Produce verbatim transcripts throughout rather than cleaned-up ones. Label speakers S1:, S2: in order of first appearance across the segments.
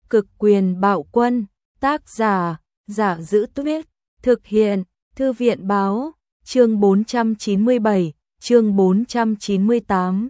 S1: Cực quyền bạo quân, tác giả, Giả Dữ Tuyết, thực hiện, Thư viện báo, chương bốn trăm chín mươi bảy, chương bốn trăm chín mươi tám.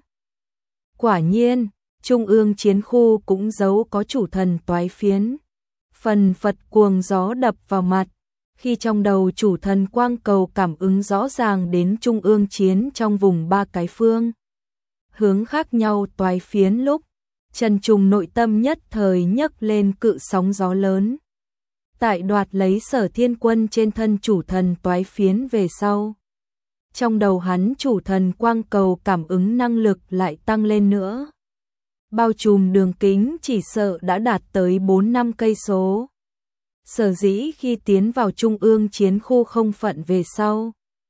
S1: Quả nhiên, Trung ương chiến khu cũng giấu có chủ thần toái phiến. Phần phật cuồng gió đập vào mặt, khi trong đầu chủ thần quang cầu cảm ứng rõ ràng đến Trung ương chiến trong vùng ba cái phương hướng khác nhau toái phiến lúc, Trần Trùng nội tâm nhất thời nhấc lên cự sóng gió lớn. Tại đoạt lấy Sở Thiên Quân trên thân chủ thần toái phiến về sau, trong đầu hắn chủ thần quang cầu cảm ứng năng lực lại tăng lên nữa. Bao trùm đường kính chỉ sợ đã đạt tới bốn năm cây số. Sở dĩ khi tiến vào Trung ương chiến khu không phận về sau,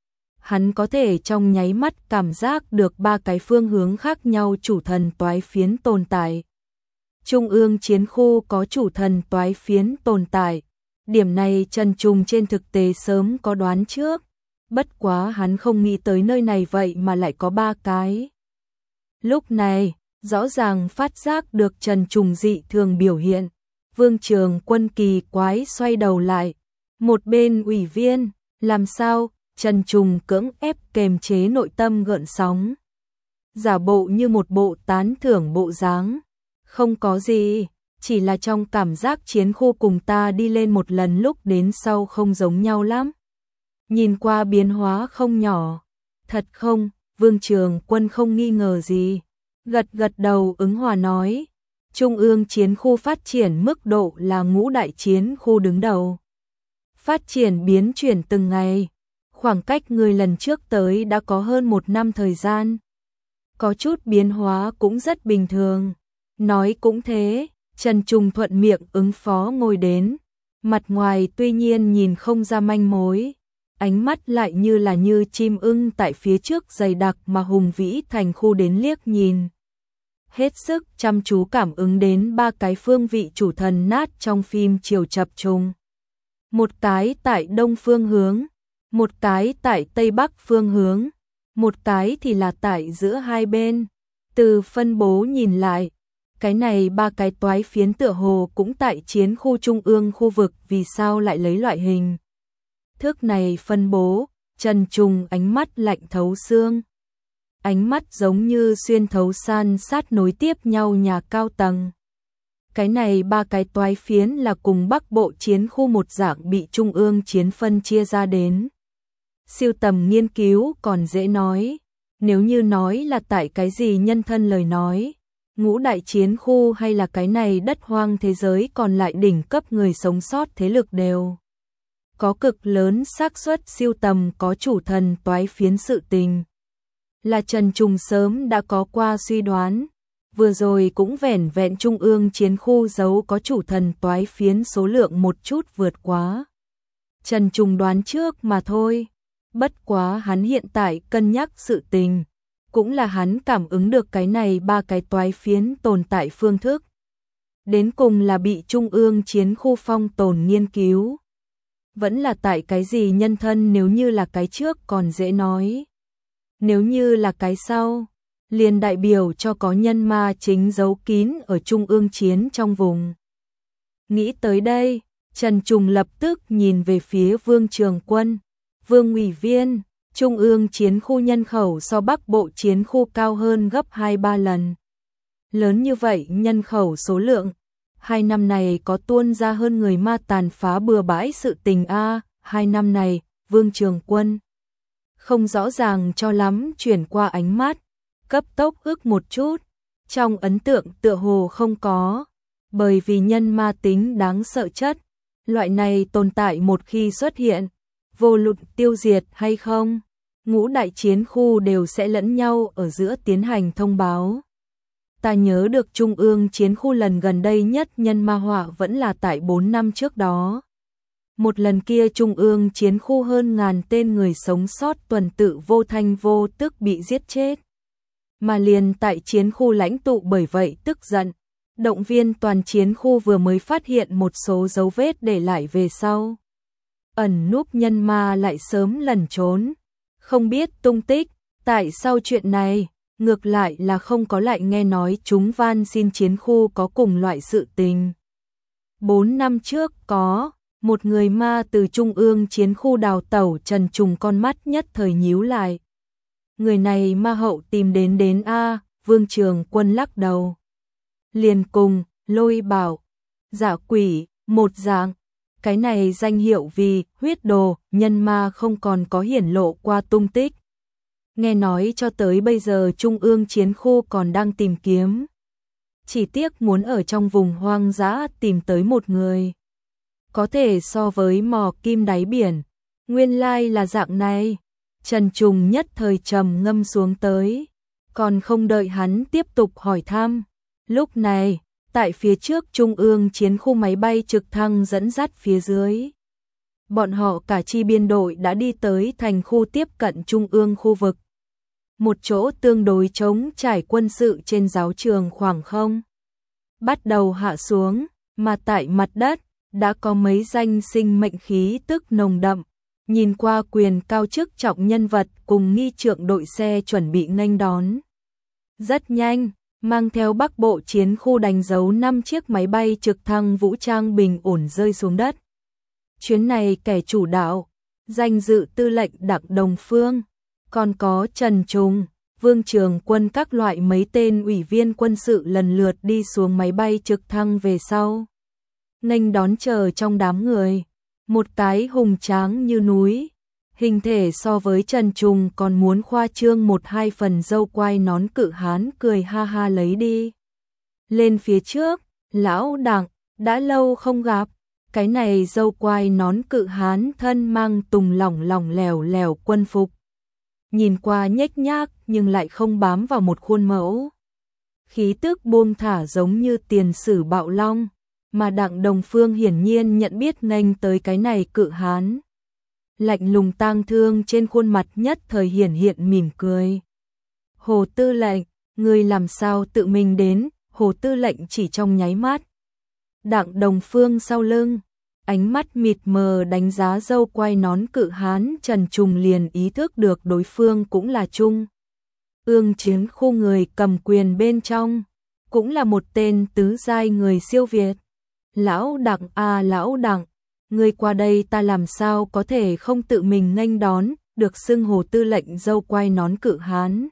S1: hắn có thể trong nháy mắt cảm giác được ba cái phương hướng khác nhau chủ thần toái phiến tồn tại. Trung ương chiến khu có chủ thần toái phiến tồn tại. Điểm này Trần Trùng trên thực tế sớm có đoán trước. Bất quá hắn không nghĩ tới nơi này vậy mà lại có ba cái. Lúc này, rõ ràng phát giác được Trần Trùng dị thường biểu hiện. Vương Trường Quân kỳ quái xoay đầu lại. Một bên ủy viên, làm sao? Trần Trùng cưỡng ép kềm chế nội tâm gợn sóng. Giả bộ như một bộ tán thưởng bộ dáng. Không có gì, chỉ là trong cảm giác chiến khu cùng ta đi lên một lần lúc đến sau không giống nhau lắm. Nhìn qua biến hóa không nhỏ. Thật không? Vương Trường Quân không nghi ngờ gì. Gật gật đầu ứng hòa nói. Trung ương chiến khu phát triển mức độ là ngũ đại chiến khu đứng đầu. Phát triển biến chuyển từng ngày. Khoảng cách người lần trước tới đã có hơn một năm thời gian. Có chút biến hóa cũng rất bình thường. Nói cũng thế, Trần Trùng thuận miệng ứng phó ngồi đến. Mặt ngoài tuy nhiên nhìn không ra manh mối. Ánh mắt lại như là như chim ưng tại phía trước dày đặc mà hùng vĩ thành khu đến liếc nhìn. Hết sức chăm chú cảm ứng đến ba cái phương vị chủ thần nát trong phim chiều chập trùng. Một cái tại đông phương hướng, một cái tại tây bắc phương hướng, một cái thì là tại giữa hai bên. Từ phân bố nhìn lại, cái này ba cái toái phiến tựa hồ cũng tại chiến khu trung ương khu vực, vì sao lại lấy loại hình thức này phân bố. Trần Trùng ánh mắt lạnh thấu xương. Ánh mắt giống như xuyên thấu san sát nối tiếp nhau nhà cao tầng. Cái này ba cái toái phiến là cùng Bắc Bộ chiến khu một dạng bị trung ương chiến phân chia ra đến. Siêu tầm nghiên cứu còn dễ nói. Nếu như nói là tại cái gì nhân thân lời nói, ngũ đại chiến khu hay là cái này đất hoang thế giới còn lại đỉnh cấp người sống sót thế lực đều có cực lớn xác suất siêu tầm có chủ thần toái phiến sự tình. Là Trần Trùng sớm đã có qua suy đoán, vừa rồi cũng vẻn vẹn trung ương chiến khu giấu có chủ thần toái phiến số lượng một chút vượt quá Trần Trùng đoán trước mà thôi. Bất quá hắn hiện tại cân nhắc sự tình, cũng là hắn cảm ứng được cái này ba cái toái phiến tồn tại phương thức. Đến cùng là bị trung ương chiến khu phong tồn nghiên cứu. Vẫn là tại cái gì nhân thân, nếu như là cái trước còn dễ nói. Nếu như là cái sau, liền đại biểu cho có nhân ma chính giấu kín ở trung ương chiến trong vùng. Nghĩ tới đây, Trần Trùng lập tức nhìn về phía Vương Trường Quân. Vương ủy viên, trung ương chiến khu nhân khẩu so Bắc Bộ chiến khu cao hơn gấp hai ba lần. Lớn như vậy nhân khẩu số lượng, hai năm này có tuôn ra hơn người ma tàn phá bừa bãi sự tình a. Hai năm này, Vương Trường Quân không rõ ràng cho lắm chuyển qua ánh mắt, cấp tốc ước một chút, trong ấn tượng tựa hồ không có, bởi vì nhân ma tính đáng sợ chất, loại này tồn tại một khi xuất hiện, vô luận tiêu diệt hay không, ngũ đại chiến khu đều sẽ lẫn nhau ở giữa tiến hành thông báo. Ta nhớ được trung ương chiến khu lần gần đây nhất nhân ma họa vẫn là tại bốn năm trước đó. Một lần kia trung ương chiến khu hơn ngàn tên người sống sót tuần tự vô thanh vô tức bị giết chết. Mà liền tại chiến khu lãnh tụ bởi vậy tức giận, động viên toàn chiến khu vừa mới phát hiện một số dấu vết để lại về sau. Ẩn núp nhân ma lại sớm lẩn trốn, không biết tung tích. Tại sau chuyện này, ngược lại là không có lại nghe nói chúng van xin chiến khu có cùng loại sự tình. Bốn năm trước có một người ma từ trung ương chiến khu đào tẩu. Trần Trùng con mắt nhất thời nhíu lại. Người này ma hậu tìm đến đến a. Vương Trường Quân lắc đầu. Liền cùng Lôi Bảo, Dạ Quỷ một dạng. Cái này danh hiệu vì huyết đồ nhân ma không còn có hiển lộ qua tung tích. Nghe nói cho tới bây giờ trung ương chiến khu còn đang tìm kiếm. Chỉ tiếc muốn ở trong vùng hoang dã tìm tới một người. Có thể so với mò kim đáy biển. Nguyên lai là dạng này. Trần Trùng nhất thời trầm ngâm xuống tới. Còn không đợi hắn tiếp tục hỏi thăm. Lúc này, tại phía trước trung ương chiến khu máy bay trực thăng dẫn dắt phía dưới. Bọn họ cả chi biên đội đã đi tới thành khu tiếp cận trung ương khu vực. Một chỗ tương đối trống trải quân sự trên giáo trường khoảng không. Bắt đầu hạ xuống, mà tại mặt đất, đã có mấy danh sinh mệnh khí tức nồng đậm. Nhìn qua quyền cao chức trọng nhân vật cùng nghi trượng đội xe chuẩn bị nghênh đón. Rất nhanh, mang theo Bắc Bộ chiến khu đánh dấu năm chiếc máy bay trực thăng vũ trang bình ổn rơi xuống đất. Chuyến này kẻ chủ đạo, danh dự tư lệnh Đặng Đồng Phương, còn có Trần Trùng, Vương Trường Quân các loại mấy tên ủy viên quân sự lần lượt đi xuống máy bay trực thăng về sau. Nghênh đón chờ trong đám người, một cái hùng tráng như núi, hình thể so với Trần Trùng còn muốn khoa trương một hai phần dâu quai nón cự hán cười ha ha lấy đi. Lên phía trước, lão Đặng, đã lâu không gặp, cái này dâu quai nón cự hán thân mang tùng lỏng lỏng lèo lèo quân phục. Nhìn qua nhếch nhác nhưng lại không bám vào một khuôn mẫu. Khí tức buông thả giống như tiền sử bạo long, mà Đặng Đồng Phương hiển nhiên nhận biết nghênh tới cái này cự hán. Lạnh lùng tang thương trên khuôn mặt nhất thời hiển hiện mỉm cười. Hồ tư lệnh, người làm sao tự mình đến? Hồ tư lệnh chỉ trong nháy mắt. Đặng Đồng Phương sau lưng, ánh mắt mịt mờ đánh giá dâu quai nón cự hán. Trần Trùng liền ý thức được đối phương cũng là Trung ương chiến khu người cầm quyền bên trong, cũng là một tên tứ giai người siêu việt. Lão Đặng à lão Đặng, người qua đây ta làm sao có thể không tự mình nghênh đón, được xưng Hồ tư lệnh dâu quai nón cự hán.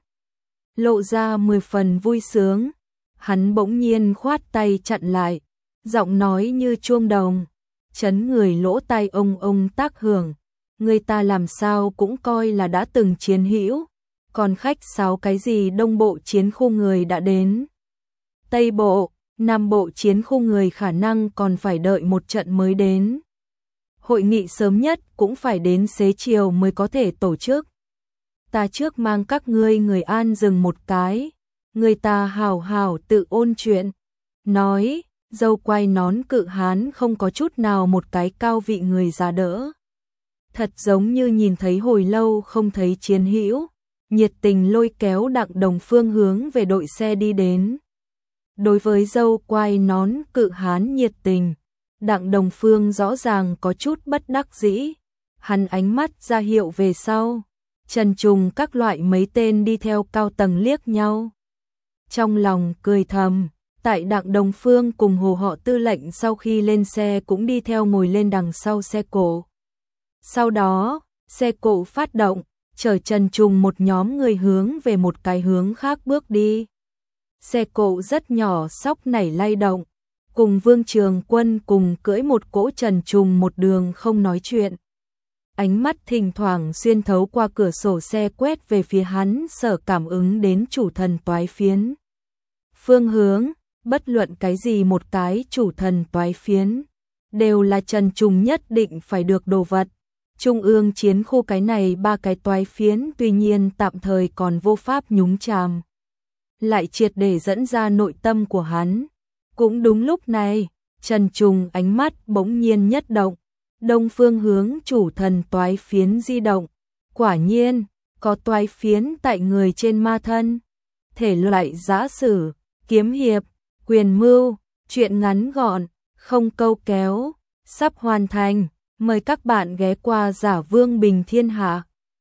S1: Lộ ra mười phần vui sướng, hắn bỗng nhiên khoát tay chặn lại, giọng nói như chuông đồng, chấn người lỗ tai ông ông tác hưởng. Người ta làm sao cũng coi là đã từng chiến hữu, còn khách sáo cái gì đông bộ chiến khu người đã đến. Tây bộ, Nam bộ chiến khu người khả năng còn phải đợi một trận mới đến. Hội nghị sớm nhất cũng phải đến xế chiều mới có thể tổ chức. Ta trước mang các ngươi người an dừng một cái, người ta hào hào tự ôn chuyện. Nói, dâu quai nón cự hán không có chút nào một cái cao vị người già đỡ. Thật giống như nhìn thấy hồi lâu không thấy chiến hữu, nhiệt tình lôi kéo Đặng Đồng Phương hướng về đội xe đi đến. Đối với dâu quai nón cự hán nhiệt tình, Đặng Đồng Phương rõ ràng có chút bất đắc dĩ. Hắn ánh mắt ra hiệu về sau. Trần Trùng các loại mấy tên đi theo cao tầng liếc nhau. Trong lòng cười thầm, tại Đặng Đồng Phương cùng Hồ họ tư lệnh sau khi lên xe cũng đi theo ngồi lên đằng sau xe cộ. Sau đó, xe cộ phát động, chở Trần Trùng một nhóm người hướng về một cái hướng khác bước đi. Xe cộ rất nhỏ sóc nảy lay động, cùng Vương Trường Quân cùng cưỡi một cỗ Trần Trùng một đường không nói chuyện. Ánh mắt thỉnh thoảng xuyên thấu qua cửa sổ xe quét về phía hắn, sở cảm ứng đến chủ thần toái phiến. Phương hướng, bất luận cái gì một cái chủ thần toái phiến, đều là Trần Trùng nhất định phải được đồ vật. Trung ương chiến khu cái này ba cái toái phiến tuy nhiên tạm thời còn vô pháp nhúng chàm, lại triệt để dẫn ra nội tâm của hắn. Cũng đúng lúc này, Trần Trùng ánh mắt bỗng nhiên nhất động, đông phương hướng chủ thần toái phiến di động. Quả nhiên, có toái phiến tại người trên ma thân. Thể loại giã sử, kiếm hiệp, quyền mưu, truyện ngắn gọn, không câu kéo, sắp hoàn thành. Mời các bạn ghé qua Giả Vương Bình Thiên Hạ.